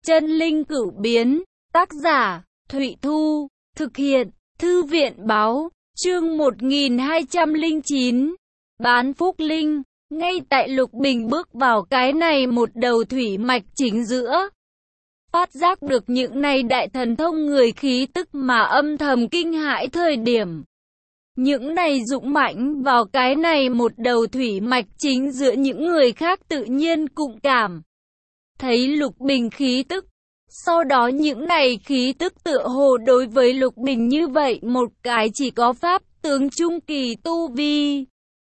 Chân linh cửu biến, tác giả, Thụy Thu, thực hiện, Thư viện báo, chương 1209, bán phúc linh. Ngay tại Lục Bình bước vào cái này một đầu thủy mạch chính giữa, phát giác được những này đại thần thông người khí tức mà âm thầm kinh hãi thời điểm. Những này dũng mãnh vào cái này một đầu thủy mạch chính giữa những người khác tự nhiên cũng cảm thấy Lục Bình khí tức. Sau đó những này khí tức tựa hồ đối với Lục Bình như vậy một cái chỉ có pháp tướng trung kỳ tu vi.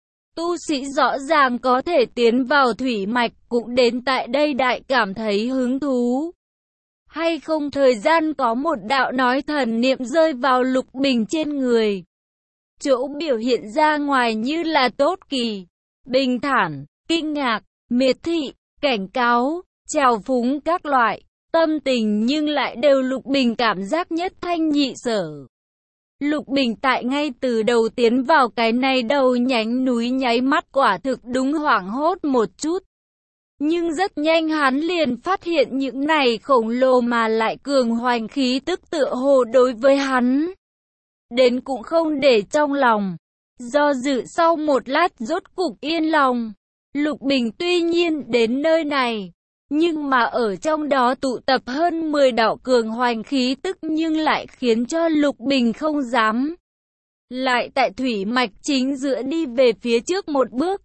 Tu sĩ rõ ràng có thể tiến vào thủy mạch cũng đến tại đây đại cảm thấy hứng thú. Hay không thời gian có một đạo nói thần niệm rơi vào Lục Bình trên người. Chỗ biểu hiện ra ngoài như là tốt kỳ, bình thản, kinh ngạc, miệt thị, cảnh cáo, trào phúng các loại tâm tình nhưng lại đều Lục Bình cảm giác nhất thanh nhị sở. Lục Bình tại ngay từ đầu tiến vào cái này đầu nhánh núi nháy mắt quả thực đúng hoảng hốt một chút. Nhưng rất nhanh hắn liền phát hiện những này khổng lồ mà lại cường hoành khí tức tựa hồ đối với hắn đến cũng không để trong lòng. Do dự sau một lát rốt cục yên lòng. Lục Bình tuy nhiên đến nơi này, nhưng mà ở trong đó tụ tập hơn 10 đạo cường hoành khí tức nhưng lại khiến cho Lục Bình không dám lại tại thủy mạch chính giữa đi về phía trước một bước.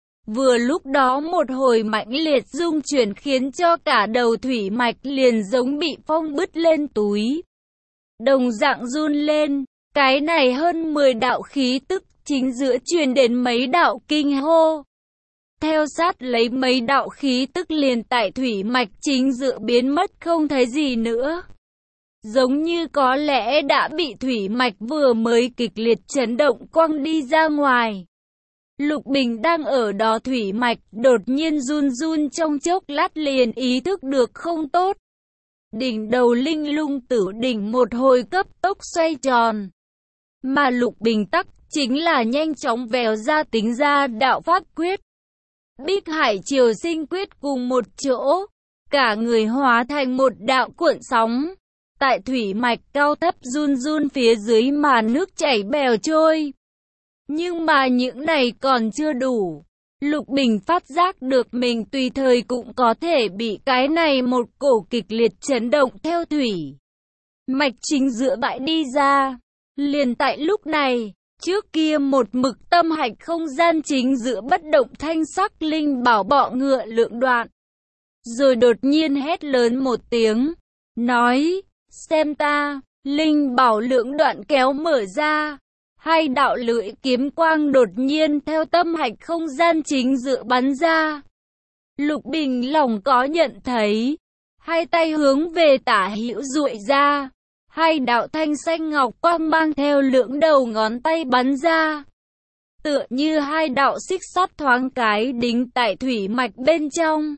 Vừa lúc đó một hồi mãnh liệt rung chuyển khiến cho cả đầu thủy mạch liền giống bị phong bứt lên túi. Đồng dạng run lên, cái này hơn 10 đạo khí tức chính giữa truyền đến mấy đạo kinh hô. Theo sát lấy mấy đạo khí tức liền tại thủy mạch chính giữa biến mất không thấy gì nữa. Giống như có lẽ đã bị thủy mạch vừa mới kịch liệt chấn động quăng đi ra ngoài. Lục Bình đang ở đó thủy mạch đột nhiên run run trong chốc lát liền ý thức được không tốt. Đỉnh đầu linh lung tử đỉnh một hồi cấp tốc xoay tròn. Mà Lục Bình tắc chính là nhanh chóng vèo ra tính ra đạo pháp quyết. Bích Hải Triều Sinh quyết cùng một chỗ, cả người hóa thành một đạo cuộn sóng. Tại thủy mạch cao thấp run run phía dưới mà nước chảy bèo trôi. Nhưng mà những này còn chưa đủ. Lục Bình phát giác được mình tùy thời cũng có thể bị cái này một cổ kịch liệt chấn động theo thủy mạch chính giữa bãi đi ra. Liền tại lúc này, trước kia một mực tâm hạch không gian chính giữa bất động thanh sắc linh bảo bọ ngựa lượng đoạn. Rồi đột nhiên hét lớn một tiếng, nói, xem ta, linh bảo lượng đoạn kéo mở ra. Hai đạo lưỡi kiếm quang đột nhiên theo tâm hạch không gian chính giữa bắn ra. Lục Bình lòng có nhận thấy, hai tay hướng về tả hữu duỗi ra. Hai đạo thanh xanh ngọc quang mang theo lưỡng đầu ngón tay bắn ra. Tựa như hai đạo xích sắt thoáng cái đính tại thủy mạch bên trong.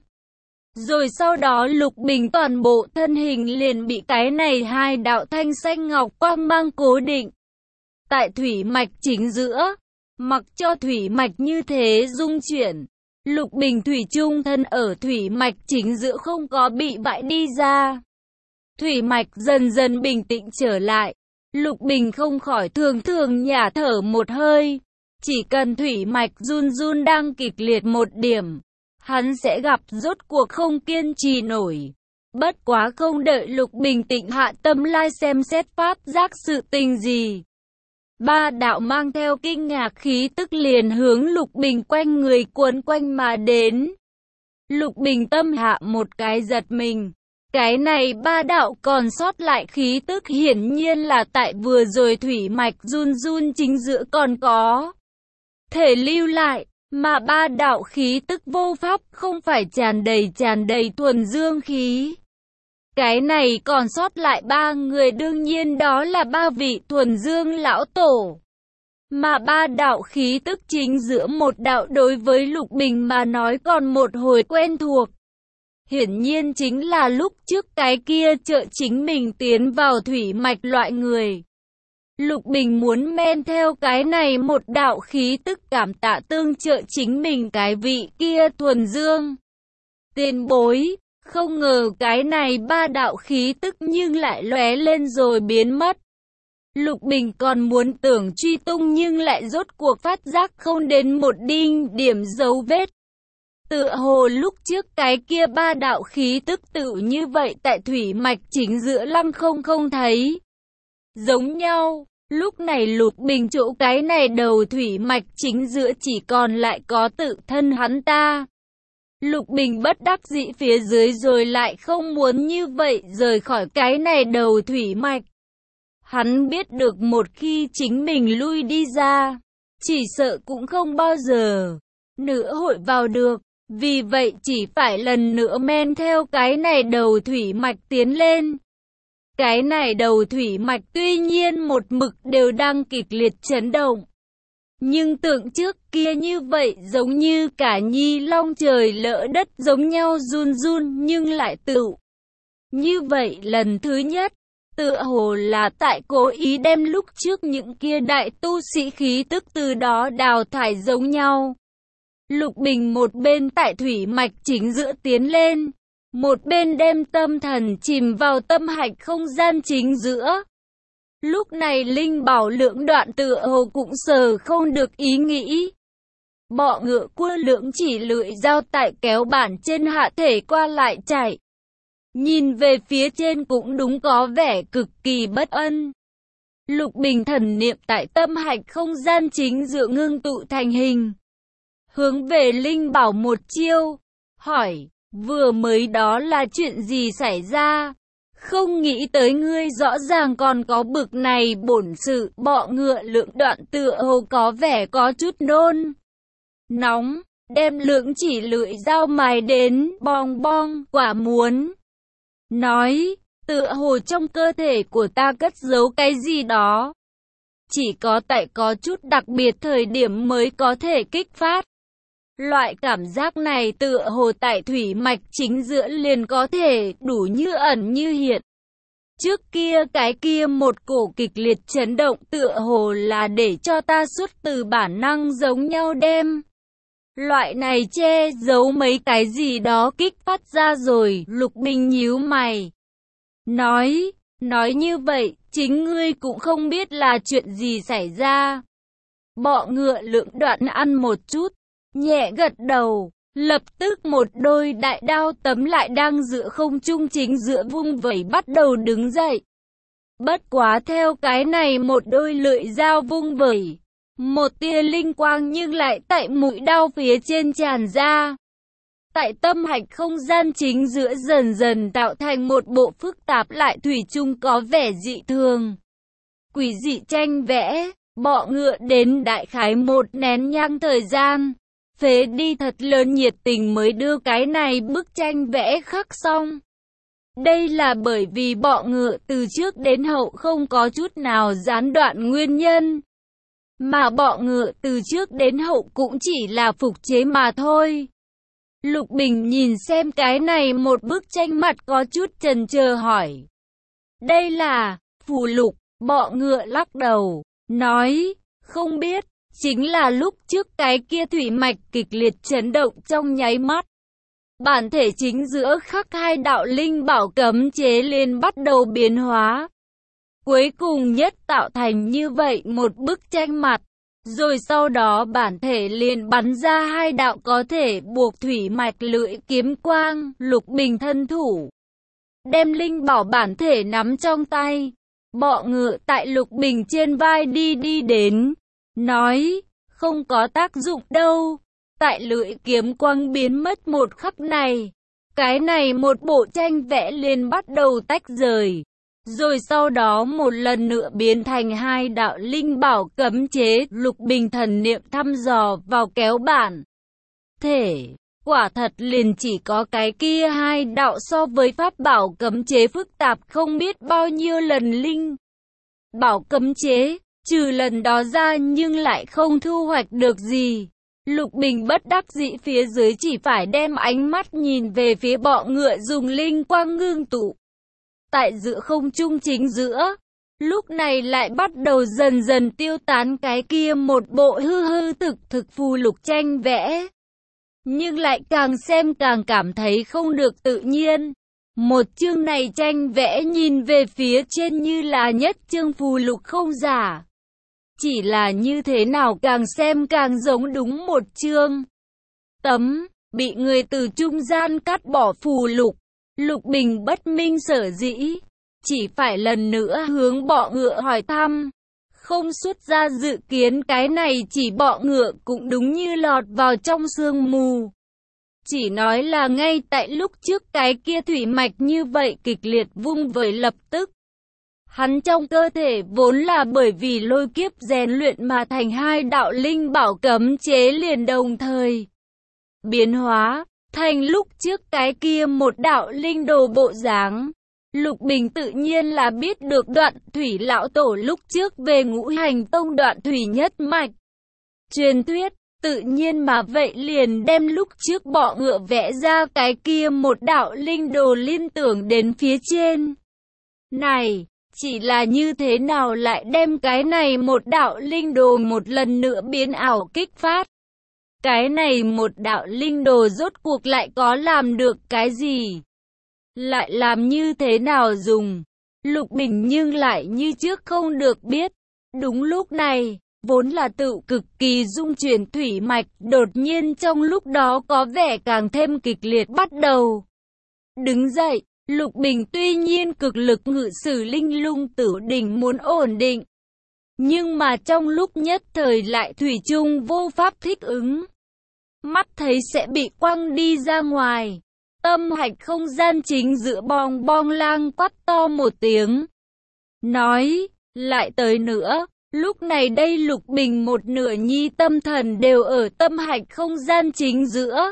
Rồi sau đó Lục Bình toàn bộ thân hình liền bị cái này hai đạo thanh xanh ngọc quang mang cố định. Tại thủy mạch chính giữa, mặc cho thủy mạch như thế rung chuyển. Lục Bình thủy chung thân ở thủy mạch chính giữa không có bị bãi đi ra. Thủy mạch dần dần bình tĩnh trở lại. Lục Bình không khỏi thường thường nhả thở một hơi. Chỉ cần thủy mạch run run đang kịch liệt một điểm, hắn sẽ gặp rốt cuộc không kiên trì nổi. Bất quá không đợi Lục Bình tĩnh hạ tâm lai xem xét phát giác sự tình gì. Ba đạo mang theo kinh ngạc khí tức liền hướng Lục Bình quanh người cuốn quanh mà đến. Lục Bình tâm hạ một cái giật mình. Cái này ba đạo còn sót lại khí tức hiển nhiên là tại vừa rồi thủy mạch run run chính giữa còn có thể lưu lại, mà ba đạo khí tức vô pháp không phải tràn đầy thuần dương khí. Cái này còn sót lại ba người đương nhiên đó là ba vị thuần dương lão tổ. Mà ba đạo khí tức chính giữa một đạo đối với Lục Bình mà nói còn một hồi quen thuộc. Hiển nhiên chính là lúc trước cái kia trợ chính mình tiến vào thủy mạch loại người. Lục Bình muốn men theo cái này một đạo khí tức cảm tạ tương trợ chính mình cái vị kia thuần dương tiền bối. Không ngờ cái này ba đạo khí tức nhưng lại lóe lên rồi biến mất. Lục Bình còn muốn tưởng truy tung nhưng lại rốt cuộc phát giác không đến một đinh điểm dấu vết. Tựa hồ lúc trước cái kia ba đạo khí tức tự như vậy tại thủy mạch chính giữa lăng không thấy. Giống nhau, lúc này Lục Bình chỗ cái này đầu thủy mạch chính giữa chỉ còn lại có tự thân hắn ta. Lục Bình bất đắc dĩ phía dưới rồi lại không muốn như vậy rời khỏi cái này đầu thủy mạch. Hắn biết được một khi chính mình lui đi ra, chỉ sợ cũng không bao giờ nữa hội vào được. Vì vậy chỉ phải lần nữa men theo cái này đầu thủy mạch tiến lên. Cái này đầu thủy mạch tuy nhiên một mực đều đang kịch liệt chấn động. Nhưng tượng trước kia như vậy giống như cả nhi long trời lỡ đất giống nhau run run nhưng lại tự. Như vậy lần thứ nhất, tựa hồ là tại cố ý đem lúc trước những kia đại tu sĩ khí tức từ đó đào thải giống nhau. Lục Bình một bên tại thủy mạch chính giữa tiến lên, một bên đem tâm thần chìm vào tâm hạch không gian chính giữa. Lúc này linh bảo lưỡng đoạn tựa hồ cũng sờ không được ý nghĩ. Bọ ngựa cua lưỡng chỉ lưỡi dao tại kéo bản trên hạ thể qua lại chạy. Nhìn về phía trên cũng đúng có vẻ cực kỳ bất ân. Lục Bình thần niệm tại tâm hạch không gian chính giữa ngưng tụ thành hình. Hướng về linh bảo một chiêu, hỏi, vừa mới đó là chuyện gì xảy ra? Không nghĩ tới ngươi rõ ràng còn có bực này bổn sự. Bọ ngựa lưỡng đoạn tựa hồ có vẻ có chút nôn nóng, đem lưỡng chỉ lưỡi dao mài đến bong bong, quả muốn nói, tựa hồ trong cơ thể của ta cất giấu cái gì đó. Chỉ có tại có chút đặc biệt thời điểm mới có thể kích phát. Loại cảm giác này tựa hồ tại thủy mạch chính giữa liền có thể đủ như ẩn như hiện. Trước kia cái kia một cổ kịch liệt chấn động tựa hồ là để cho ta xuất từ bản năng giống nhau đem. Loại này che giấu mấy cái gì đó kích phát ra rồi. Lục Bình nhíu mày. Nói như vậy, chính ngươi cũng không biết là chuyện gì xảy ra. Bọ ngựa lưỡng đoạn ăn một chút, nhẹ gật đầu, lập tức một đôi đại đao tấm lại đang giữa không trung chính giữa vung vẩy bắt đầu đứng dậy. Bất quá theo cái này một đôi lưỡi dao vung vẩy, một tia linh quang nhưng lại tại mũi đao phía trên tràn ra. Tại tâm hạch không gian chính giữa dần dần tạo thành một bộ phức tạp lại thủy chung có vẻ dị thường. Quỷ dị tranh vẽ, bọ ngựa đến đại khái một nén nhang thời gian. Phế đi thật lớn nhiệt tình mới đưa cái này bức tranh vẽ khắc xong. Đây là bởi vì bọ ngựa từ trước đến hậu không có chút nào gián đoạn nguyên nhân. Mà bọ ngựa từ trước đến hậu cũng chỉ là phục chế mà thôi. Lục Bình nhìn xem cái này một bức tranh mặt có chút chần chờ hỏi. Đây là phù lục, bọ ngựa lắc đầu, nói, không biết. Chính là lúc trước cái kia thủy mạch kịch liệt chấn động trong nháy mắt. Bản thể chính giữa khắc hai đạo linh bảo cấm chế liền bắt đầu biến hóa. Cuối cùng nhất tạo thành như vậy một bức tranh mặt. Rồi sau đó bản thể liền bắn ra hai đạo có thể buộc thủy mạch lưỡi kiếm quang. Lục Bình thân thủ, đem linh bảo bản thể nắm trong tay. Bọ ngựa tại Lục Bình trên vai đi đến. Nói, không có tác dụng đâu. Tại lưỡi kiếm quang biến mất một khắc này, cái này một bộ tranh vẽ liền bắt đầu tách rời. Rồi sau đó một lần nữa biến thành hai đạo linh bảo cấm chế. Lục Bình thần niệm thăm dò vào kéo bản thể. Quả thật liền chỉ có cái kia hai đạo so với pháp bảo cấm chế phức tạp không biết bao nhiêu lần linh bảo cấm chế. Trừ lần đó ra nhưng lại không thu hoạch được gì. Lục Bình bất đắc dĩ phía dưới chỉ phải đem ánh mắt nhìn về phía bọ ngựa dùng linh quang ngưng tụ. Tại giữa không trung chính giữa, lúc này lại bắt đầu dần dần tiêu tán cái kia một bộ hư thực phù lục tranh vẽ. nhưng lại càng xem càng cảm thấy không được tự nhiên. Một chương này tranh vẽ nhìn về phía trên như là nhất chương phù lục không giả. Chỉ là như thế nào càng xem càng giống đúng một chương. Tấm, bị người từ trung gian cắt bỏ phù lục. Lục Bình bất minh sở dĩ. Chỉ phải lần nữa hướng bọ ngựa hỏi thăm. Không xuất ra dự kiến cái này chỉ bọ ngựa cũng đúng như lọt vào trong sương mù. Chỉ nói là ngay tại lúc trước cái kia thủy mạch như vậy kịch liệt vung vẩy lập tức. Hắn trong cơ thể vốn là bởi vì lôi kiếp rèn luyện mà thành hai đạo linh bảo cấm chế liền đồng thời biến hóa, thành lúc trước cái kia một đạo linh đồ bộ dáng. Lục Bình tự nhiên là biết được Đoạn Thủy lão tổ lúc trước về Ngũ Hành Tông Đoạn Thủy nhất mạch truyền thuyết, tự nhiên mà vậy liền đem lúc trước bọ ngựa vẽ ra cái kia một đạo linh đồ liên tưởng đến phía trên. Này, chỉ là như thế nào lại đem cái này một đạo linh đồ một lần nữa biến ảo kích phát? Cái này một đạo linh đồ rốt cuộc lại có làm được cái gì? Lại làm như thế nào dùng? Lục Bình nhưng lại như trước không được biết. Đúng lúc này, vốn là tự cực kỳ dung chuyển thủy mạch, đột nhiên trong lúc đó có vẻ càng thêm kịch liệt bắt đầu. Đứng dậy, Lục Bình tuy nhiên cực lực ngự sử linh lung tử đỉnh muốn ổn định. Nhưng mà trong lúc nhất thời lại thủy chung vô pháp thích ứng. Mắt thấy sẽ bị quăng đi ra ngoài. Tâm hạch không gian chính giữa bong bong lang quát to một tiếng. Nói, lại tới nữa. Lúc này đây Lục Bình một nửa nhi tâm thần đều ở tâm hạch không gian chính giữa.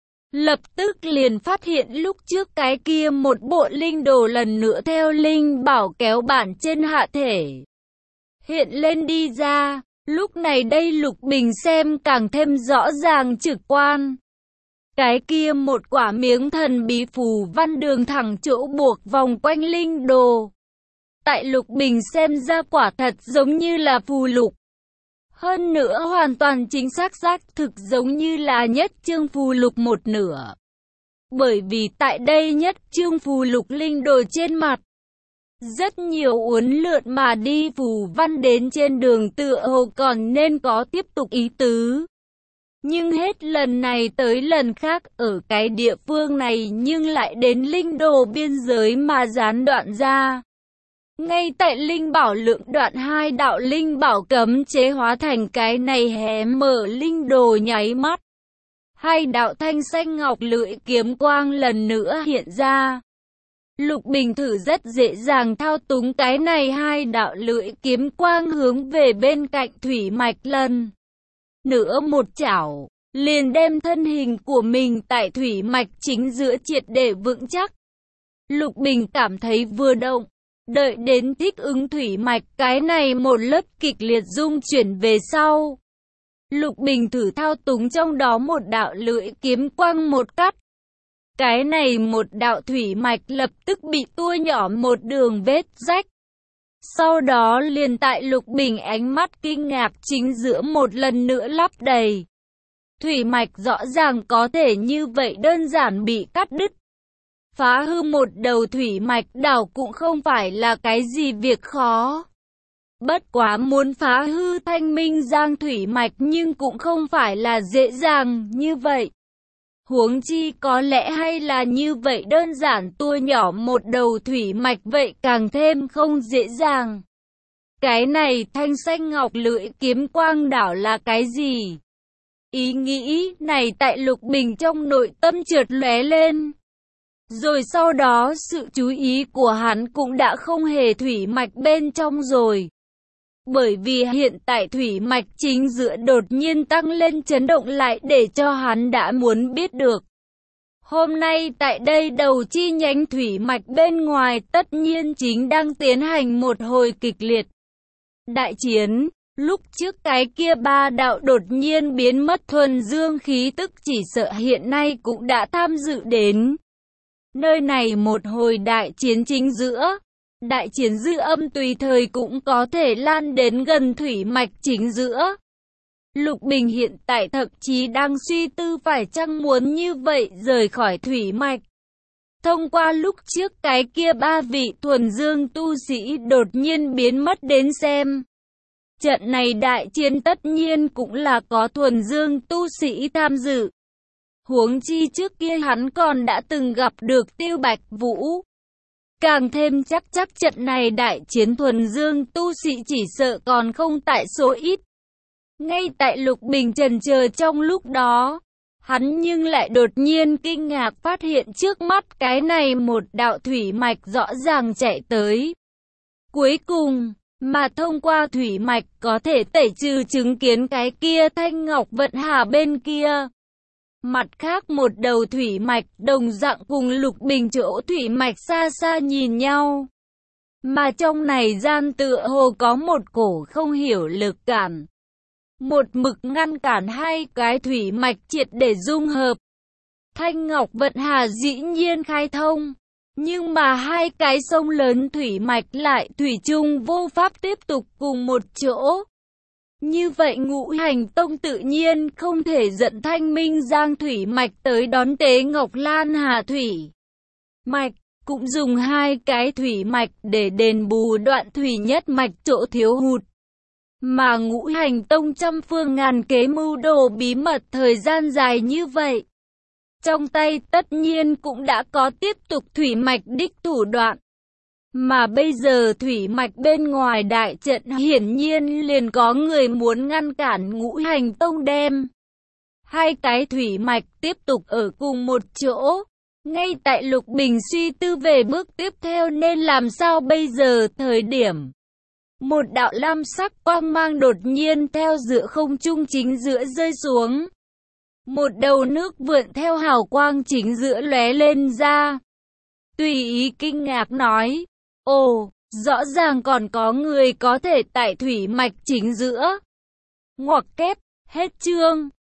Lập tức liền phát hiện lúc trước cái kia một bộ linh đồ lần nữa theo linh bảo kéo bản trên hạ thể hiện lên đi ra. Lúc này đây Lục Bình xem càng thêm rõ ràng trực quan. Cái kia một quả miếng thần bí phù văn đường thẳng chỗ buộc vòng quanh linh đồ. Tại Lục Bình xem ra quả thật giống như là phù lục. Hơn nữa hoàn toàn chính xác thực giống như là nhất chương phù lục một nửa. Bởi vì tại đây nhất chương phù lục linh đồ trên mặt. Rất nhiều uốn lượn mà đi phù văn đến trên đường tựa hồ còn nên có tiếp tục ý tứ. Nhưng hết lần này tới lần khác ở cái địa phương này nhưng lại đến linh đồ biên giới mà gián đoạn ra. Ngay tại linh bảo lượng đoạn hai đạo linh bảo cấm chế hóa thành cái này hé mở linh đồ nháy mắt. Hai đạo thanh xanh ngọc lưỡi kiếm quang lần nữa hiện ra. Lục Bình thử rất dễ dàng thao túng cái này hai đạo lưỡi kiếm quang hướng về bên cạnh thủy mạch lần nữa một chảo, liền đem thân hình của mình tại thủy mạch chính giữa triệt để vững chắc. Lục Bình cảm thấy vừa động, đợi đến thích ứng thủy mạch cái này một lớp kịch liệt rung chuyển về sau. Lục Bình thử thao túng trong đó một đạo lưỡi kiếm quang một cắt. Cái này một đạo thủy mạch lập tức bị tua nhỏ một đường vết rách. Sau đó liền tại Lục Bình ánh mắt kinh ngạc chính giữa một lần nữa lắp đầy. Thủy mạch rõ ràng có thể như vậy đơn giản bị cắt đứt. Phá hư một đầu thủy mạch đảo cũng không phải là cái gì việc khó. Bất quá muốn phá hư Thanh Minh Giang thủy mạch nhưng cũng không phải là dễ dàng như vậy. Huống chi có lẽ hay là như vậy đơn giản tua nhỏ một đầu thủy mạch vậy càng thêm không dễ dàng. Cái này thanh xanh ngọc lưỡi kiếm quang đảo là cái gì? Ý nghĩ này tại Lục Bình trong nội tâm chợt lóe lên. Rồi sau đó sự chú ý của hắn cũng đã không hề thủy mạch bên trong rồi. Bởi vì hiện tại thủy mạch chính giữa đột nhiên tăng lên chấn động lại để cho hắn đã muốn biết được. Hôm nay tại đây đầu chi nhánh thủy mạch bên ngoài tất nhiên chính đang tiến hành một hồi kịch liệt đại chiến. Lúc trước cái kia ba đạo đột nhiên biến mất thuần dương khí tức chỉ sợ hiện nay cũng đã tham dự đến. Nơi này một hồi đại chiến chính giữa. Đại chiến dư âm tùy thời cũng có thể lan đến gần thủy mạch chính giữa. Lục Bình hiện tại thậm chí đang suy tư phải chăng muốn như vậy rời khỏi thủy mạch. Thông qua lúc trước cái kia 3 vị thuần dương tu sĩ đột nhiên biến mất đến xem. Trận này đại chiến tất nhiên cũng là có thuần dương tu sĩ tham dự. Huống chi trước kia hắn còn đã từng gặp được Tiêu Bạch Vũ. Càng thêm chắc trận này đại chiến thuần dương tu sĩ chỉ sợ còn không tại số ít. Ngay tại Lục Bình chần chờ trong lúc đó, hắn nhưng lại đột nhiên kinh ngạc phát hiện trước mắt cái này một đạo thủy mạch rõ ràng chạy tới. Cuối cùng, mà thông qua thủy mạch có thể tẩy trừ chứng kiến cái kia Thanh Ngọc Vận Hà bên kia. Mặt khác một đầu thủy mạch đồng dạng cùng Lục Bình chỗ thủy mạch xa xa nhìn nhau. Mà trong này gian tựa hồ có một cổ không hiểu lực cản. Một mực ngăn cản hai cái thủy mạch triệt để dung hợp. Thanh Ngọc Vận Hà dĩ nhiên khai thông. Nhưng mà hai cái sông lớn thủy mạch lại thủy chung vô pháp tiếp tục cùng một chỗ. Như vậy Ngũ Hành Tông tự nhiên không thể dẫn Thanh Minh Giang thủy mạch tới đón Tế Ngọc Lan Hà thủy mạch, cũng dùng hai cái thủy mạch để đền bù đoạn thủy nhất mạch chỗ thiếu hụt. Mà Ngũ Hành Tông trăm phương ngàn kế mưu đồ bí mật thời gian dài như vậy. Trong tay tất nhiên cũng đã có tiếp tục thủy mạch đích thủ đoạn. Mà bây giờ thủy mạch bên ngoài đại trận hiển nhiên liền có người muốn ngăn cản Ngũ Hành Tông đem. Hai cái thủy mạch tiếp tục ở cùng một chỗ. Ngay tại Lục Bình suy tư về bước tiếp theo nên làm sao bây giờ thời điểm. Một đạo lam sắc quang mang đột nhiên theo giữa không trung chính giữa rơi xuống. Một đầu nước vượn theo hào quang chính giữa lóe lên ra. Tùy ý kinh ngạc nói, ồ, rõ ràng còn có người có thể tại thủy mạch chính giữa. Ngoặc kép, hết chương.